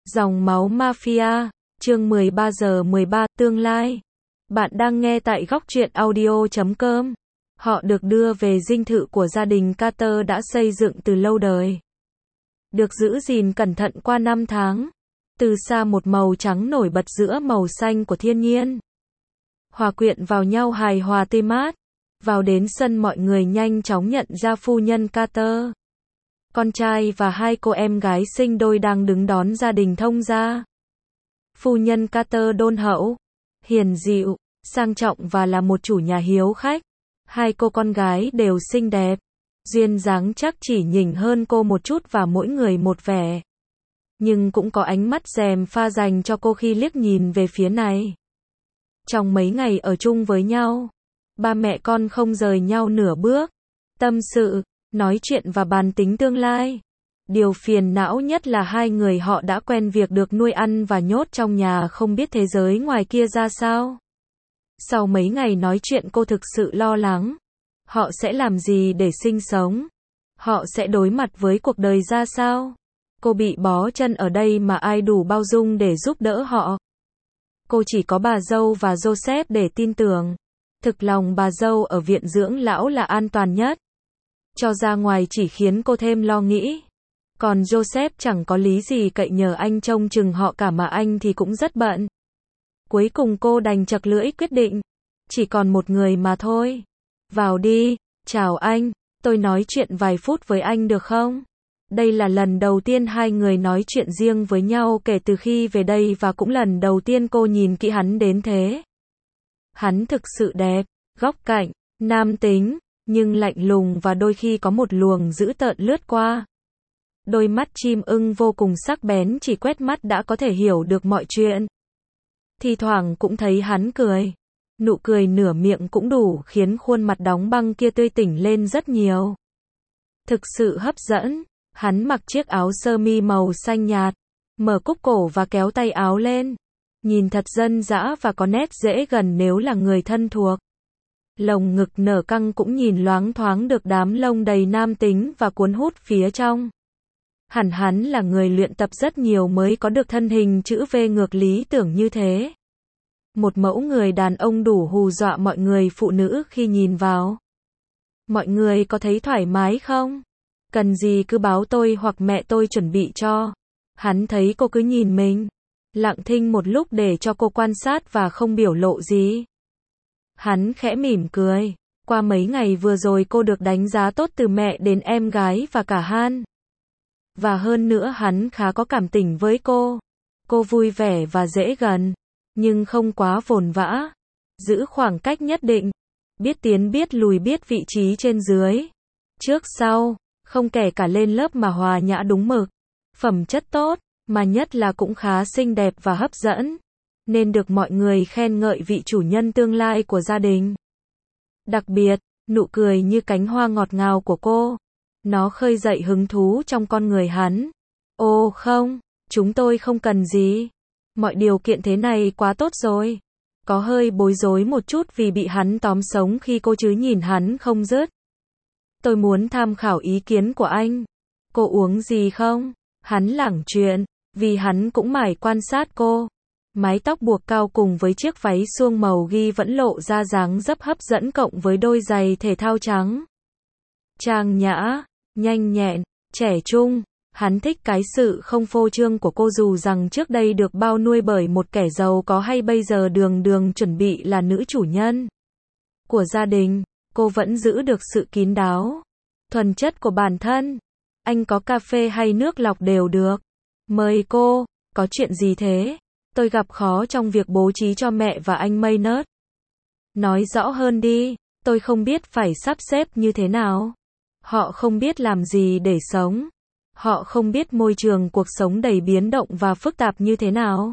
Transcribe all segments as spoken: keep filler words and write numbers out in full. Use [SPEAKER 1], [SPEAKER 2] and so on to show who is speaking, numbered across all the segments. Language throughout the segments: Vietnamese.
[SPEAKER 1] Dòng máu mafia, chương mười ba giờ mười ba, tương lai. Bạn đang nghe tại góc truyện audio chấm com. Họ được đưa về dinh thự của gia đình Carter đã xây dựng từ lâu đời. Được giữ gìn cẩn thận qua năm tháng. Từ xa một màu trắng nổi bật giữa màu xanh của thiên nhiên. Hòa quyện vào nhau hài hòa tươi mát. Vào đến sân mọi người nhanh chóng nhận ra phu nhân Carter. Con trai và hai cô em gái sinh đôi đang đứng đón gia đình thông gia. Phu nhân Carter đôn hậu, hiền dịu, sang trọng và là một chủ nhà hiếu khách. Hai cô con gái đều xinh đẹp, duyên dáng chắc chỉ nhỉnh hơn cô một chút và mỗi người một vẻ. Nhưng cũng có ánh mắt dèm pha dành cho cô khi liếc nhìn về phía này. Trong mấy ngày ở chung với nhau, ba mẹ con không rời nhau nửa bước. Tâm sự, nói chuyện và bàn tính tương lai. Điều phiền não nhất là hai người họ đã quen việc được nuôi ăn và nhốt trong nhà không biết thế giới ngoài kia ra sao. Sau mấy ngày nói chuyện cô thực sự lo lắng. Họ sẽ làm gì để sinh sống? Họ sẽ đối mặt với cuộc đời ra sao? Cô bị bó chân ở đây mà ai đủ bao dung để giúp đỡ họ? Cô chỉ có bà dâu và Joseph để tin tưởng. Thực lòng bà dâu ở viện dưỡng lão là an toàn nhất. Cho ra ngoài chỉ khiến cô thêm lo nghĩ. Còn Joseph chẳng có lý gì cậy nhờ anh trông chừng họ cả mà anh thì cũng rất bận. Cuối cùng cô đành chật lưỡi quyết định. Chỉ còn một người mà thôi. Vào đi, chào anh, tôi nói chuyện vài phút với anh được không? Đây là lần đầu tiên hai người nói chuyện riêng với nhau kể từ khi về đây và cũng lần đầu tiên cô nhìn kỹ hắn đến thế. Hắn thực sự đẹp, góc cạnh, nam tính, nhưng lạnh lùng và đôi khi có một luồng dữ tợn lướt qua. Đôi mắt chim ưng vô cùng sắc bén chỉ quét mắt đã có thể hiểu được mọi chuyện. Thì thoảng cũng thấy hắn cười. Nụ cười nửa miệng cũng đủ khiến khuôn mặt đóng băng kia tươi tỉnh lên rất nhiều. Thực sự hấp dẫn. Hắn mặc chiếc áo sơ mi màu xanh nhạt, mở cúc cổ và kéo tay áo lên. Nhìn thật dân dã và có nét dễ gần nếu là người thân thuộc. Lồng ngực nở căng cũng nhìn loáng thoáng được đám lông đầy nam tính và cuốn hút phía trong. Hẳn hắn là người luyện tập rất nhiều mới có được thân hình chữ V ngược lý tưởng như thế. Một mẫu người đàn ông đủ hù dọa mọi người phụ nữ khi nhìn vào. Mọi người có thấy thoải mái không? Cần gì cứ báo tôi hoặc mẹ tôi chuẩn bị cho. Hắn thấy cô cứ nhìn mình. Lặng thinh một lúc để cho cô quan sát và không biểu lộ gì. Hắn khẽ mỉm cười. Qua mấy ngày vừa rồi cô được đánh giá tốt từ mẹ đến em gái và cả Han. Và hơn nữa hắn khá có cảm tình với cô. Cô vui vẻ và dễ gần. Nhưng không quá vồn vã. Giữ khoảng cách nhất định. Biết tiến biết lùi biết vị trí trên dưới. Trước sau. Không kể cả lên lớp mà hòa nhã đúng mực. Phẩm chất tốt. Mà nhất là cũng khá xinh đẹp và hấp dẫn. Nên được mọi người khen ngợi vị chủ nhân tương lai của gia đình. Đặc biệt, nụ cười như cánh hoa ngọt ngào của cô. Nó khơi dậy hứng thú trong con người hắn. Ô không, chúng tôi không cần gì. Mọi điều kiện thế này quá tốt rồi. Có hơi bối rối một chút vì bị hắn tóm sống khi cô chứ nhìn hắn không dứt. Tôi muốn tham khảo ý kiến của anh. Cô uống gì không? Hắn lảng chuyện, vì hắn cũng mải quan sát cô. Mái tóc buộc cao cùng với chiếc váy suông màu ghi vẫn lộ ra dáng dấp hấp dẫn cộng với đôi giày thể thao trắng. Trang nhã, nhanh nhẹn, trẻ trung. Hắn thích cái sự không phô trương của cô dù rằng trước đây được bao nuôi bởi một kẻ giàu có hay bây giờ đường đường chuẩn bị là nữ chủ nhân của gia đình. Cô vẫn giữ được sự kín đáo, thuần chất của bản thân. Anh có cà phê hay nước lọc đều được. Mời cô, có chuyện gì thế? Tôi gặp khó trong việc bố trí cho mẹ và anh Maynard. Nói rõ hơn đi, tôi không biết phải sắp xếp như thế nào. Họ không biết làm gì để sống. Họ không biết môi trường cuộc sống đầy biến động và phức tạp như thế nào.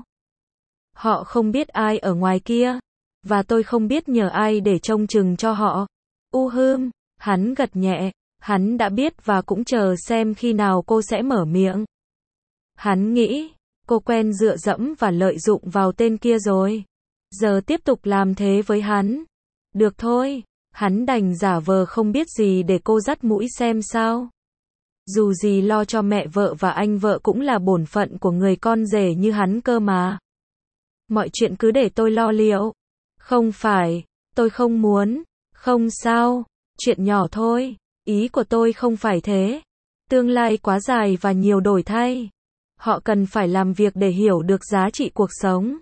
[SPEAKER 1] Họ không biết ai ở ngoài kia. Và tôi không biết nhờ ai để trông chừng cho họ. U hưm, hắn gật nhẹ. Hắn đã biết và cũng chờ xem khi nào cô sẽ mở miệng. Hắn nghĩ, cô quen dựa dẫm và lợi dụng vào tên kia rồi. Giờ tiếp tục làm thế với hắn. Được thôi, hắn đành giả vờ không biết gì để cô dắt mũi xem sao. Dù gì lo cho mẹ vợ và anh vợ cũng là bổn phận của người con rể như hắn cơ mà. Mọi chuyện cứ để tôi lo liệu. Không phải, tôi không muốn. Không sao, chuyện nhỏ thôi. Ý của tôi không phải thế. Tương lai quá dài và nhiều đổi thay. Họ cần phải làm việc để hiểu được giá trị cuộc sống.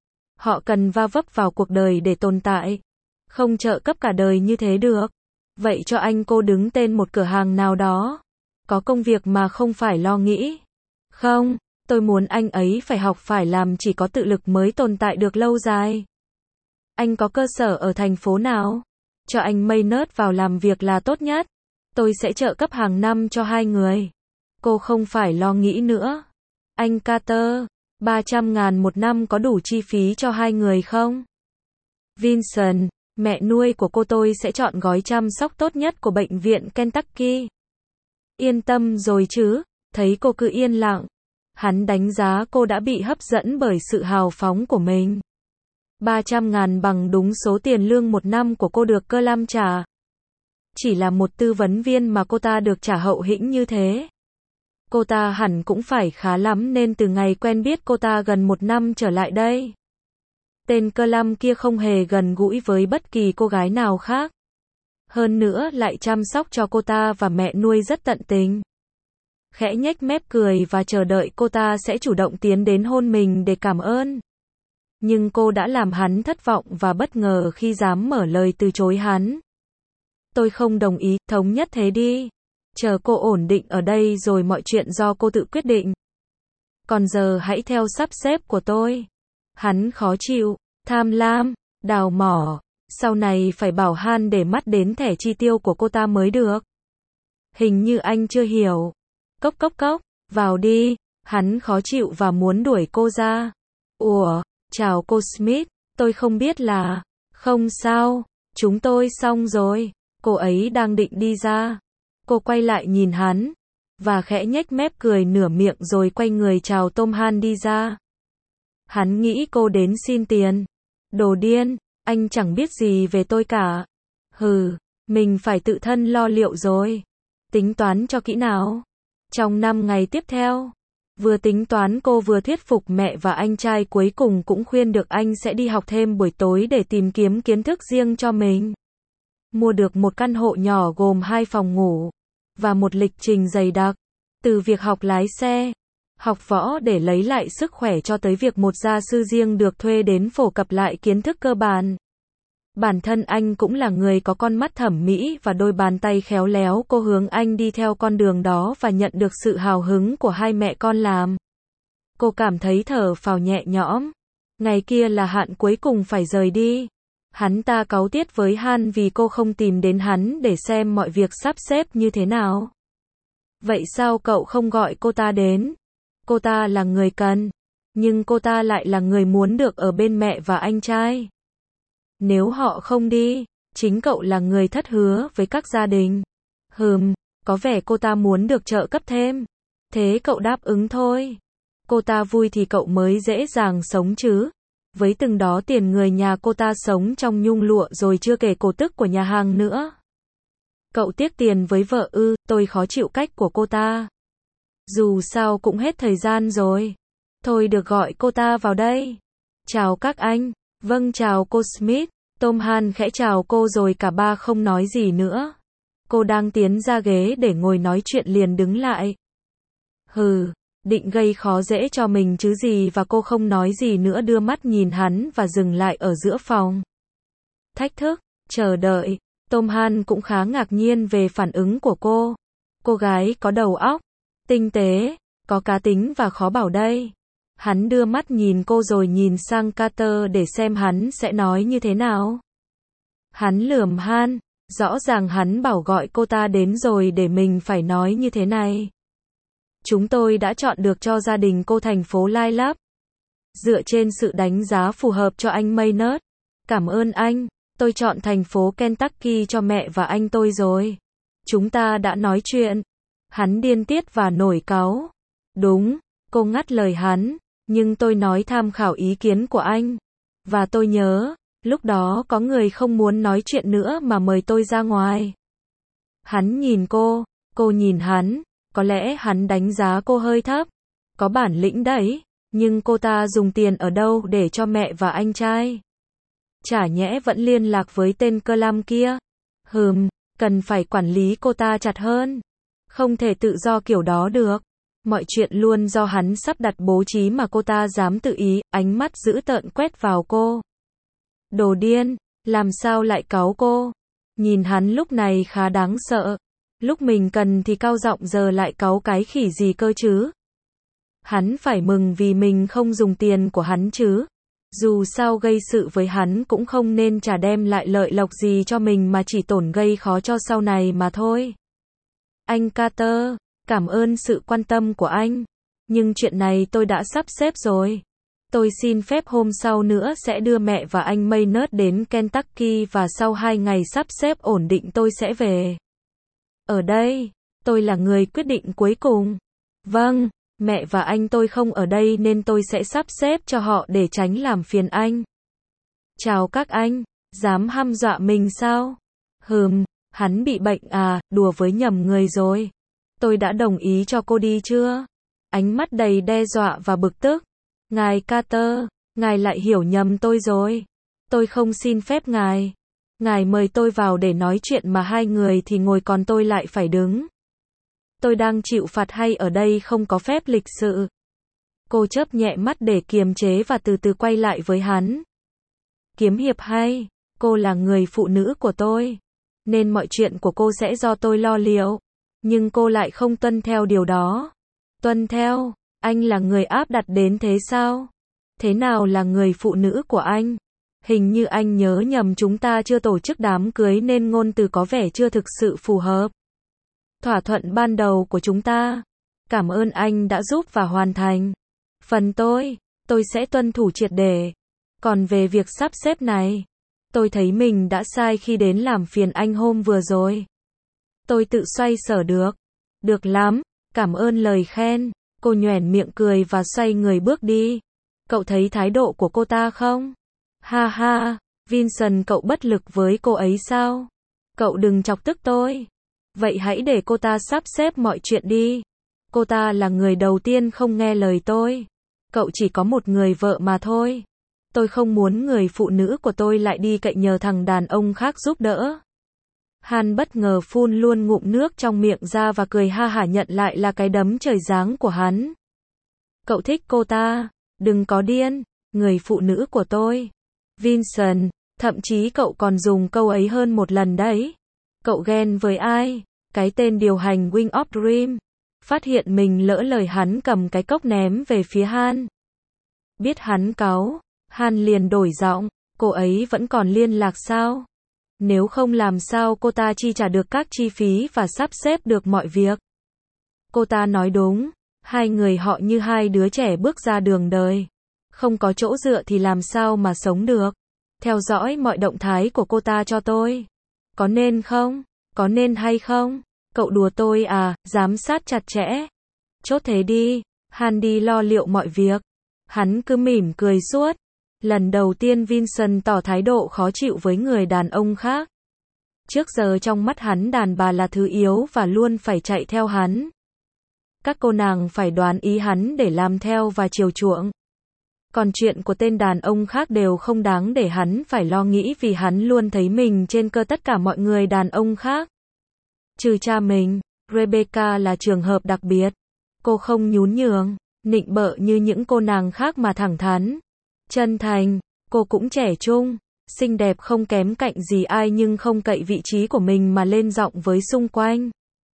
[SPEAKER 1] Họ cần va vấp vào cuộc đời để tồn tại. Không trợ cấp cả đời như thế được. Vậy cho anh cô đứng tên một cửa hàng nào đó. Có công việc mà không phải lo nghĩ. Không, tôi muốn anh ấy phải học phải làm, chỉ có tự lực mới tồn tại được lâu dài. Anh có cơ sở ở thành phố nào? Cho anh Maynard vào làm việc là tốt nhất. Tôi sẽ trợ cấp hàng năm cho hai người. Cô không phải lo nghĩ nữa. Anh Carter, ba trăm ngàn một năm có đủ chi phí cho hai người không? Vincent, mẹ nuôi của cô tôi sẽ chọn gói chăm sóc tốt nhất của bệnh viện Kentucky. Yên tâm rồi chứ, thấy cô cứ yên lặng. Hắn đánh giá cô đã bị hấp dẫn bởi sự hào phóng của mình. ba trăm ngàn bằng đúng số tiền lương một năm của cô được Clam trả. Chỉ là một tư vấn viên mà cô ta được trả hậu hĩnh như thế. Cô ta hẳn cũng phải khá lắm nên từ ngày quen biết cô ta gần một năm trở lại đây. Tên Clam kia không hề gần gũi với bất kỳ cô gái nào khác. Hơn nữa lại chăm sóc cho cô ta và mẹ nuôi rất tận tình. Khẽ nhếch mép cười và chờ đợi cô ta sẽ chủ động tiến đến hôn mình để cảm ơn. Nhưng cô đã làm hắn thất vọng và bất ngờ khi dám mở lời từ chối hắn. Tôi không đồng ý, thống nhất thế đi. Chờ cô ổn định ở đây rồi mọi chuyện do cô tự quyết định. Còn giờ hãy theo sắp xếp của tôi. Hắn khó chịu, tham lam, đào mỏ. Sau này phải bảo Han để mắt đến thẻ chi tiêu của cô ta mới được. Hình như anh chưa hiểu. Cốc cốc cốc, vào đi. Hắn khó chịu và muốn đuổi cô ra. Ủa, chào cô Smith, tôi không biết là... Không sao, chúng tôi xong rồi. Cô ấy đang định đi ra. Cô quay lại nhìn hắn. Và khẽ nhếch mép cười nửa miệng rồi quay người chào Tom Han đi ra. Hắn nghĩ cô đến xin tiền. Đồ điên, anh chẳng biết gì về tôi cả. Hừ, mình phải tự thân lo liệu rồi. Tính toán cho kỹ nào. Trong năm ngày tiếp theo, vừa tính toán cô vừa thuyết phục mẹ và anh trai, cuối cùng cũng khuyên được anh sẽ đi học thêm buổi tối để tìm kiếm kiến thức riêng cho mình. Mua được một căn hộ nhỏ gồm hai phòng ngủ và một lịch trình dày đặc, từ việc học lái xe, học võ để lấy lại sức khỏe cho tới việc một gia sư riêng được thuê đến phổ cập lại kiến thức cơ bản. Bản thân anh cũng là người có con mắt thẩm mỹ và đôi bàn tay khéo léo, cô hướng anh đi theo con đường đó và nhận được sự hào hứng của hai mẹ con làm. Cô cảm thấy thở phào nhẹ nhõm. Ngày kia là hạn cuối cùng phải rời đi. Hắn ta cáu tiết với Han vì cô không tìm đến hắn để xem mọi việc sắp xếp như thế nào. Vậy sao cậu không gọi cô ta đến? Cô ta là người cần, nhưng cô ta lại là người muốn được ở bên mẹ và anh trai. Nếu họ không đi, chính cậu là người thất hứa với các gia đình. Hừm, có vẻ cô ta muốn được trợ cấp thêm. Thế cậu đáp ứng thôi. Cô ta vui thì cậu mới dễ dàng sống chứ. Với từng đó tiền người nhà cô ta sống trong nhung lụa rồi chưa kể cổ tức của nhà hàng nữa. Cậu tiếc tiền với vợ ư? Tôi khó chịu cách của cô ta. Dù sao cũng hết thời gian rồi. Thôi được, gọi cô ta vào đây. Chào các anh. Vâng, chào cô Smith. Tom Han khẽ chào cô rồi cả ba không nói gì nữa. Cô đang tiến ra ghế để ngồi nói chuyện liền đứng lại. Hừ, định gây khó dễ cho mình chứ gì, và cô không nói gì nữa, đưa mắt nhìn hắn và dừng lại ở giữa phòng. Thách thức, chờ đợi. Tom Han cũng khá ngạc nhiên về phản ứng của cô. Cô gái có đầu óc, tinh tế, có cá tính và khó bảo đây. Hắn đưa mắt nhìn cô rồi nhìn sang Carter để xem hắn sẽ nói như thế nào. Hắn lườm Han, rõ ràng hắn bảo gọi cô ta đến rồi để mình phải nói như thế này. Chúng tôi đã chọn được cho gia đình cô thành phố Lilac. Dựa trên sự đánh giá phù hợp cho anh Maynard. Cảm ơn anh, tôi chọn thành phố Kentucky cho mẹ và anh tôi rồi. Chúng ta đã nói chuyện. Hắn điên tiết và nổi cáu. Đúng, cô ngắt lời hắn, nhưng tôi nói tham khảo ý kiến của anh. Và tôi nhớ, lúc đó có người không muốn nói chuyện nữa mà mời tôi ra ngoài. Hắn nhìn cô, cô nhìn hắn, Có lẽ hắn đánh giá cô hơi thấp. Có bản lĩnh đấy, nhưng cô ta dùng tiền ở đâu để cho mẹ và anh trai? Chả nhẽ vẫn liên lạc với tên Cơ Lam kia? Hừm, cần phải quản lý cô ta chặt hơn. Không thể tự do kiểu đó được. Mọi chuyện luôn do hắn sắp đặt bố trí mà cô ta dám tự ý, ánh mắt dữ tợn quét vào cô. Đồ điên, làm sao lại cáu cô? Nhìn hắn lúc này khá đáng sợ. Lúc mình cần thì cao giọng, giờ lại cáu cái khỉ gì cơ chứ? Hắn phải mừng vì mình không dùng tiền của hắn chứ. Dù sao gây sự với hắn cũng không nên chả đem lại lợi lộc gì cho mình mà chỉ tổn gây khó cho sau này mà thôi. Anh Carter, cảm ơn sự quan tâm của anh. Nhưng chuyện này tôi đã sắp xếp rồi. Tôi xin phép hôm sau nữa sẽ đưa mẹ và anh Maynard đến Kentucky và sau hai ngày sắp xếp ổn định tôi sẽ về. Ở đây, tôi là người quyết định cuối cùng. Vâng, mẹ và anh tôi không ở đây nên tôi sẽ sắp xếp cho họ để tránh làm phiền anh. Chào các anh, dám hăm dọa mình sao? Hừm, hắn bị bệnh à, đùa với nhầm người rồi. Tôi đã đồng ý cho cô đi chưa? Ánh mắt đầy đe dọa và bực tức. Ngài Carter, ngài lại hiểu nhầm tôi rồi. Tôi không xin phép ngài. Ngài mời tôi vào để nói chuyện mà hai người thì ngồi còn tôi lại phải đứng. Tôi đang chịu phạt hay ở đây không có phép lịch sự? Cô chớp nhẹ mắt để kiềm chế và từ từ quay lại với hắn. Kiếm hiệp hay, cô là người phụ nữ của tôi, nên mọi chuyện của cô sẽ do tôi lo liệu. Nhưng cô lại không tuân theo điều đó. Tuân theo? Anh là người áp đặt đến thế sao? Thế nào là người phụ nữ của anh? Hình như anh nhớ nhầm, chúng ta chưa tổ chức đám cưới nên ngôn từ có vẻ chưa thực sự phù hợp. Thỏa thuận ban đầu của chúng ta. Cảm ơn anh đã giúp và hoàn thành. Phần tôi, tôi sẽ tuân thủ triệt để. Còn về việc sắp xếp này, tôi thấy mình đã sai khi đến làm phiền anh hôm vừa rồi. Tôi tự xoay sở được. Được lắm, cảm ơn lời khen. Cô nhoẻn miệng cười và xoay người bước đi. Cậu thấy thái độ của cô ta không? Ha ha, Vincent, cậu bất lực với cô ấy sao? Cậu đừng chọc tức tôi. Vậy hãy để cô ta sắp xếp mọi chuyện đi. Cô ta là người đầu tiên không nghe lời tôi. Cậu chỉ có một người vợ mà thôi. Tôi không muốn người phụ nữ của tôi lại đi cậy nhờ thằng đàn ông khác giúp đỡ. Han bất ngờ phun luôn ngụm nước trong miệng ra và cười ha hả nhận lại là cái đấm trời giáng của hắn. Cậu thích cô ta? Đừng có điên, người phụ nữ của tôi. Vincent, thậm chí cậu còn dùng câu ấy hơn một lần đấy. Cậu ghen với ai? Cái tên điều hành Wing of Dream. Phát hiện mình lỡ lời, hắn cầm cái cốc ném về phía Han. Biết hắn cáu, Han liền đổi giọng. Cô ấy vẫn còn liên lạc sao? Nếu không làm sao cô ta chi trả được các chi phí và sắp xếp được mọi việc? Cô ta nói đúng, hai người họ như hai đứa trẻ bước ra đường đời. Không có chỗ dựa thì làm sao mà sống được? Theo dõi mọi động thái của cô ta cho tôi. Có nên không? Có nên hay không? Cậu đùa tôi à? Giám sát chặt chẽ. Chốt thế đi. Han đi lo liệu mọi việc. Hắn cứ mỉm cười suốt. Lần đầu tiên Vincent tỏ thái độ khó chịu với người đàn ông khác. Trước giờ trong mắt hắn đàn bà là thứ yếu và luôn phải chạy theo hắn. Các cô nàng phải đoán ý hắn để làm theo và chiều chuộng. Còn chuyện của tên đàn ông khác đều không đáng để hắn phải lo nghĩ vì hắn luôn thấy mình trên cơ tất cả mọi người đàn ông khác. Trừ cha mình, Rebecca là trường hợp đặc biệt. Cô không nhún nhường, nịnh bợ như những cô nàng khác mà thẳng thắn. Chân thành, cô cũng trẻ trung, xinh đẹp không kém cạnh gì ai nhưng không cậy vị trí của mình mà lên giọng với xung quanh.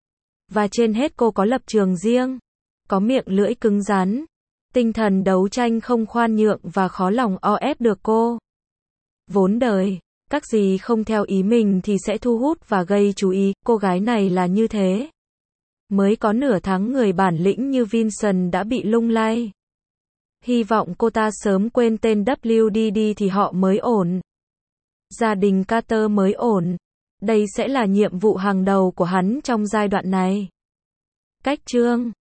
[SPEAKER 1] Và trên hết cô có lập trường riêng, có miệng lưỡi cứng rắn, tinh thần đấu tranh không khoan nhượng và khó lòng o ép được cô. Vốn đời, các gì không theo ý mình thì sẽ thu hút và gây chú ý, cô gái này là như thế. Mới có nửa tháng người bản lĩnh như Vincent đã bị lung lay. Hy vọng cô ta sớm quên tên W D D thì họ mới ổn. Gia đình Carter mới ổn. Đây sẽ là nhiệm vụ hàng đầu của hắn trong giai đoạn này. Cách chương